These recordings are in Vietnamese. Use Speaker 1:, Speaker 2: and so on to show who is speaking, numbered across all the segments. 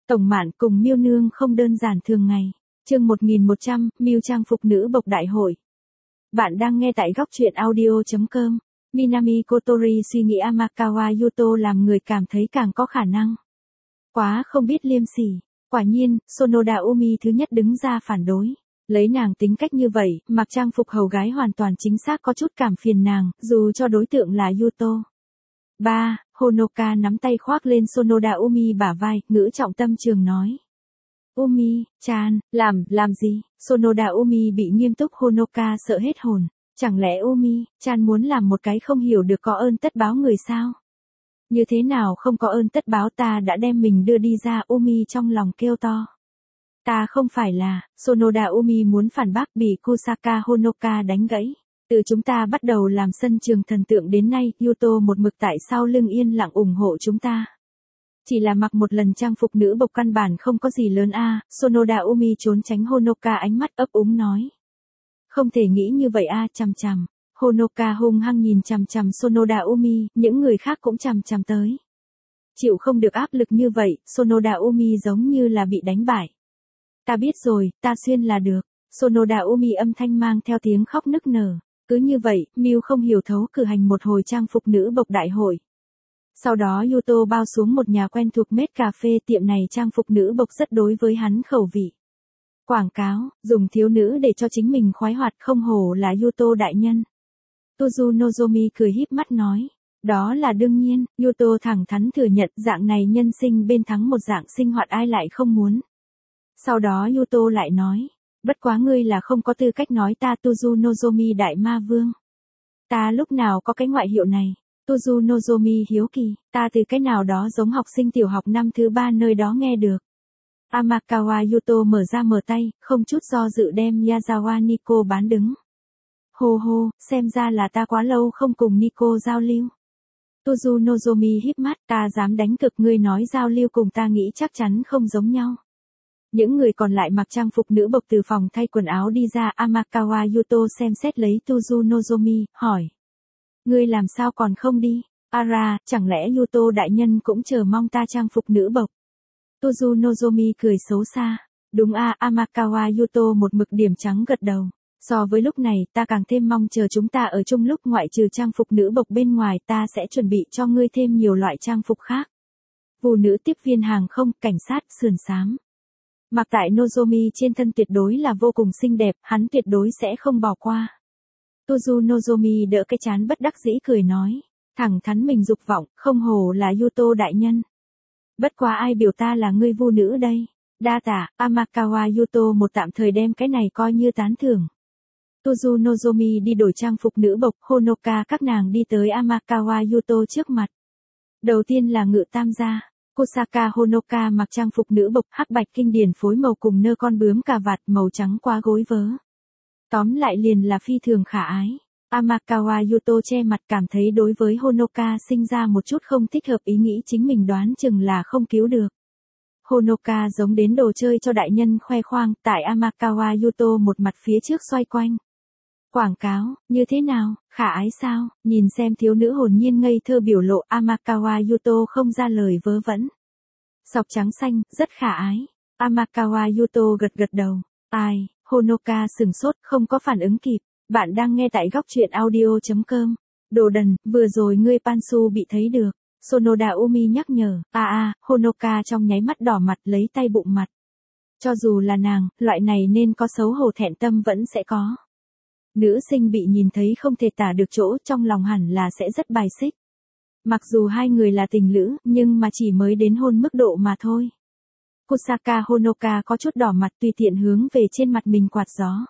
Speaker 1: Tổng Mạn cùng Miêu Nương không đơn giản thường ngày. Chương 1100, Miêu trang phục nữ bộc đại hội. Bạn đang nghe tại góc truyện audio.com. Minami Kotori suy nghĩ Amakawa Yuto làm người cảm thấy càng có khả năng. Quá không biết liêm sỉ. Quả nhiên, Sonoda Umi thứ nhất đứng ra phản đối. Lấy nàng tính cách như vậy, mặc trang phục hầu gái hoàn toàn chính xác có chút cảm phiền nàng, dù cho đối tượng là Yuto. 3. Honoka nắm tay khoác lên Sonoda Umi bả vai, ngữ trọng tâm trường nói. Umi-chan, làm gì? Sonoda Umi bị nghiêm túc Honoka sợ hết hồn. Chẳng lẽ Umi-chan muốn làm một cái không hiểu được có ơn tất báo người sao? Như thế nào không có ơn tất báo, ta đã đem mình đưa đi ra, Umi trong lòng kêu to. Ta không phải là, Sonoda Umi muốn phản bác bị Kusaka Honoka đánh gãy. Từ chúng ta bắt đầu làm sân trường thần tượng đến nay, Yuto một mực tại sau lưng yên lặng ủng hộ chúng ta. Chỉ là mặc một lần trang phục nữ bộc căn bản không có gì lớn a. Sonoda Umi trốn tránh Honoka ánh mắt ấp úng nói. Không thể nghĩ như vậy a, chằm chằm. Honoka hung hăng nhìn chằm chằm Sonoda Umi, những người khác cũng chằm chằm tới. Chịu không được áp lực như vậy, Sonoda Umi giống như là bị đánh bại. Ta biết rồi, ta xuyên là được. Sonoda Umi âm thanh mang theo tiếng khóc nức nở. Cứ như vậy, Miu không hiểu thấu cử hành một hồi trang phục nữ bộc đại hội. Sau đó Yuto bao xuống một nhà quen thuộc Mết Cà Phê, tiệm này trang phục nữ bộc rất đối với hắn khẩu vị. Quảng cáo, dùng thiếu nữ để cho chính mình khoái hoạt, không hổ là Yuto đại nhân. Tozu Nozomi cười híp mắt nói. Đó là đương nhiên, Yuto thẳng thắn thừa nhận dạng này nhân sinh bên thắng một dạng sinh hoạt ai lại không muốn. Sau đó Yuto lại nói. Bất quá ngươi là không có tư cách nói ta Tozu Nozomi đại ma vương. Ta lúc nào có cái ngoại hiệu này? Tozu Nozomi hiếu kỳ, ta từ cái nào đó giống học sinh tiểu học năm thứ 3 nơi đó nghe được. Amakawa Yuto mở ra mở tay, không chút do dự đem Yazawa Nico bán đứng. Hô hô, xem ra là ta quá lâu không cùng Nico giao lưu. Tozu Nozomi híp mắt, ta dám đánh cược ngươi nói giao lưu cùng ta nghĩ chắc chắn không giống nhau. Những người còn lại mặc trang phục nữ bộc từ phòng thay quần áo đi ra. Amakawa Yuto xem xét lấy Tozu Nozomi, hỏi. Ngươi làm sao còn không đi? Ara, chẳng lẽ Yuto đại nhân cũng chờ mong ta trang phục nữ bộc? Tozu Nozomi cười xấu xa. Đúng a, Amakawa Yuto một mực điểm trắng gật đầu. So với lúc này, ta càng thêm mong chờ chúng ta ở chung lúc ngoại trừ trang phục nữ bộc bên ngoài, ta sẽ chuẩn bị cho ngươi thêm nhiều loại trang phục khác. Phụ nữ tiếp viên hàng không, cảnh sát, sườn xám. Mặc tại Nozomi trên thân tuyệt đối là vô cùng xinh đẹp, hắn tuyệt đối sẽ không bỏ qua. Tozu Nozomi đỡ cái chán bất đắc dĩ cười nói. Thẳng thắn mình dục vọng, không hổ là Yuto đại nhân. Bất quá ai biểu ta là ngươi vu nữ đây? Đa tạ, Amakawa Yuto một tạm thời đem cái này coi như tán thưởng. Tozu Nozomi đi đổi trang phục nữ bộc, Honoka các nàng đi tới Amakawa Yuto trước mặt. Đầu tiên là ngự tam gia. Kusaka Honoka mặc trang phục nữ bộc hắc bạch kinh điển phối màu cùng nơ con bướm cà vạt màu trắng qua gối vớ. Tóm lại liền là phi thường khả ái. Amakawa Yuto che mặt cảm thấy đối với Honoka sinh ra một chút không thích hợp, ý nghĩ chính mình đoán chừng là không cứu được. Honoka giống đến đồ chơi cho đại nhân khoe khoang, tại Amakawa Yuto một mặt phía trước xoay quanh. Quảng cáo, như thế nào, khả ái sao? Nhìn xem thiếu nữ hồn nhiên ngây thơ biểu lộ, Amakawa Yuto không ra lời vớ vẩn. Sọc trắng xanh, rất khả ái. Amakawa Yuto gật gật đầu. Ai, Honoka sừng sốt, không có phản ứng kịp. Bạn đang nghe tại góc truyện audio.com. Đồ đần, vừa rồi ngươi Pansu bị thấy được. Sonoda Umi nhắc nhở. Honoka trong nháy mắt đỏ mặt lấy tay bụng mặt. Cho dù là nàng, loại này nên có xấu hổ thẹn tâm vẫn sẽ có. Nữ sinh bị nhìn thấy không thể tả được chỗ, trong lòng hẳn là sẽ rất bài xích. Mặc dù hai người là tình lữ, nhưng mà chỉ mới đến hôn mức độ mà thôi. Kusaka Honoka có chút đỏ mặt tùy tiện hướng về trên mặt mình quạt gió.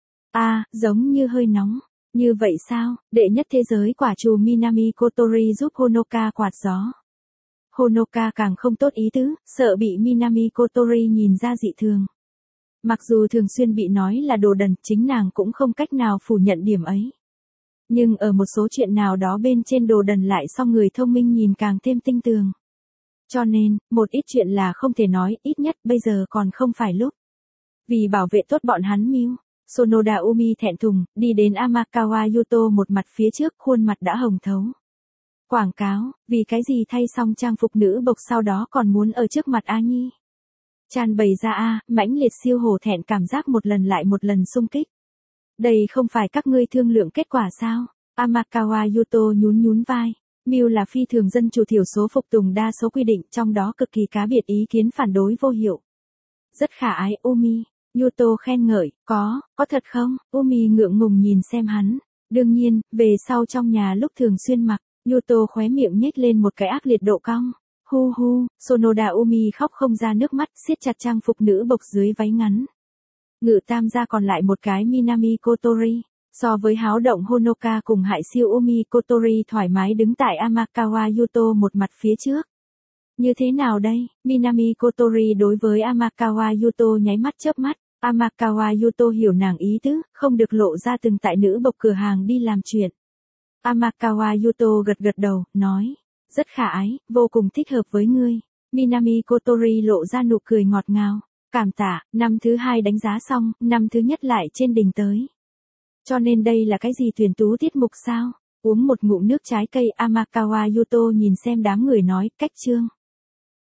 Speaker 1: Giống như hơi nóng. Như vậy sao, đệ nhất thế giới quả trù Minami Kotori giúp Honoka quạt gió. Honoka càng không tốt ý tứ, sợ bị Minami Kotori nhìn ra dị thường. Mặc dù thường xuyên bị nói là đồ đần, chính nàng cũng không cách nào phủ nhận điểm ấy. Nhưng ở một số chuyện nào đó bên trên đồ đần lại so người thông minh nhìn càng thêm tinh tường. Cho nên, một ít chuyện là không thể nói, ít nhất bây giờ còn không phải lúc. Vì bảo vệ tốt bọn hắn Miu, Sonoda Umi thẹn thùng, đi đến Amakawa Yuto một mặt phía trước, khuôn mặt đã hồng thấu. Quảng cáo, vì cái gì thay xong trang phục nữ bộc sau đó còn muốn ở trước mặt A Nhi. Tràn bày ra mãnh liệt siêu hổ thẹn cảm giác một lần lại một lần xung kích. Đây không phải các ngươi thương lượng kết quả sao? Amakawa Yuto nhún nhún vai. Miu là phi thường dân chủ thiểu số phục tùng đa số quy định, trong đó cực kỳ cá biệt ý kiến phản đối vô hiệu. Rất khả ái Umi. Yuto khen ngợi, có thật không? Umi ngượng ngùng nhìn xem hắn. Đương nhiên, về sau trong nhà lúc thường xuyên mặc, Yuto khóe miệng nhếch lên một cái ác liệt độ cong. Hu hu, Sonoda Umi khóc không ra nước mắt, siết chặt trang phục nữ bộc dưới váy ngắn. Ngự tam gia còn lại một cái Minami Kotori. So với háo động Honoka cùng hại siêu Umi, Kotori thoải mái đứng tại Amakawa Yuto một mặt phía trước. Như thế nào đây? Minami Kotori đối với Amakawa Yuto nháy mắt chớp mắt. Amakawa Yuto hiểu nàng ý tứ, không được lộ ra từng tại nữ bộc cửa hàng đi làm chuyện. Amakawa Yuto gật đầu, nói. Rất khả ái, vô cùng thích hợp với ngươi. Minami Kotori lộ ra nụ cười ngọt ngào. Cảm tạ, năm thứ hai đánh giá xong, năm thứ nhất lại trên đỉnh tới. Cho nên đây là cái gì tuyển tú tiết mục sao? Uống một ngụm nước trái cây, Amakawa Yuto nhìn xem đám người nói, cách chương.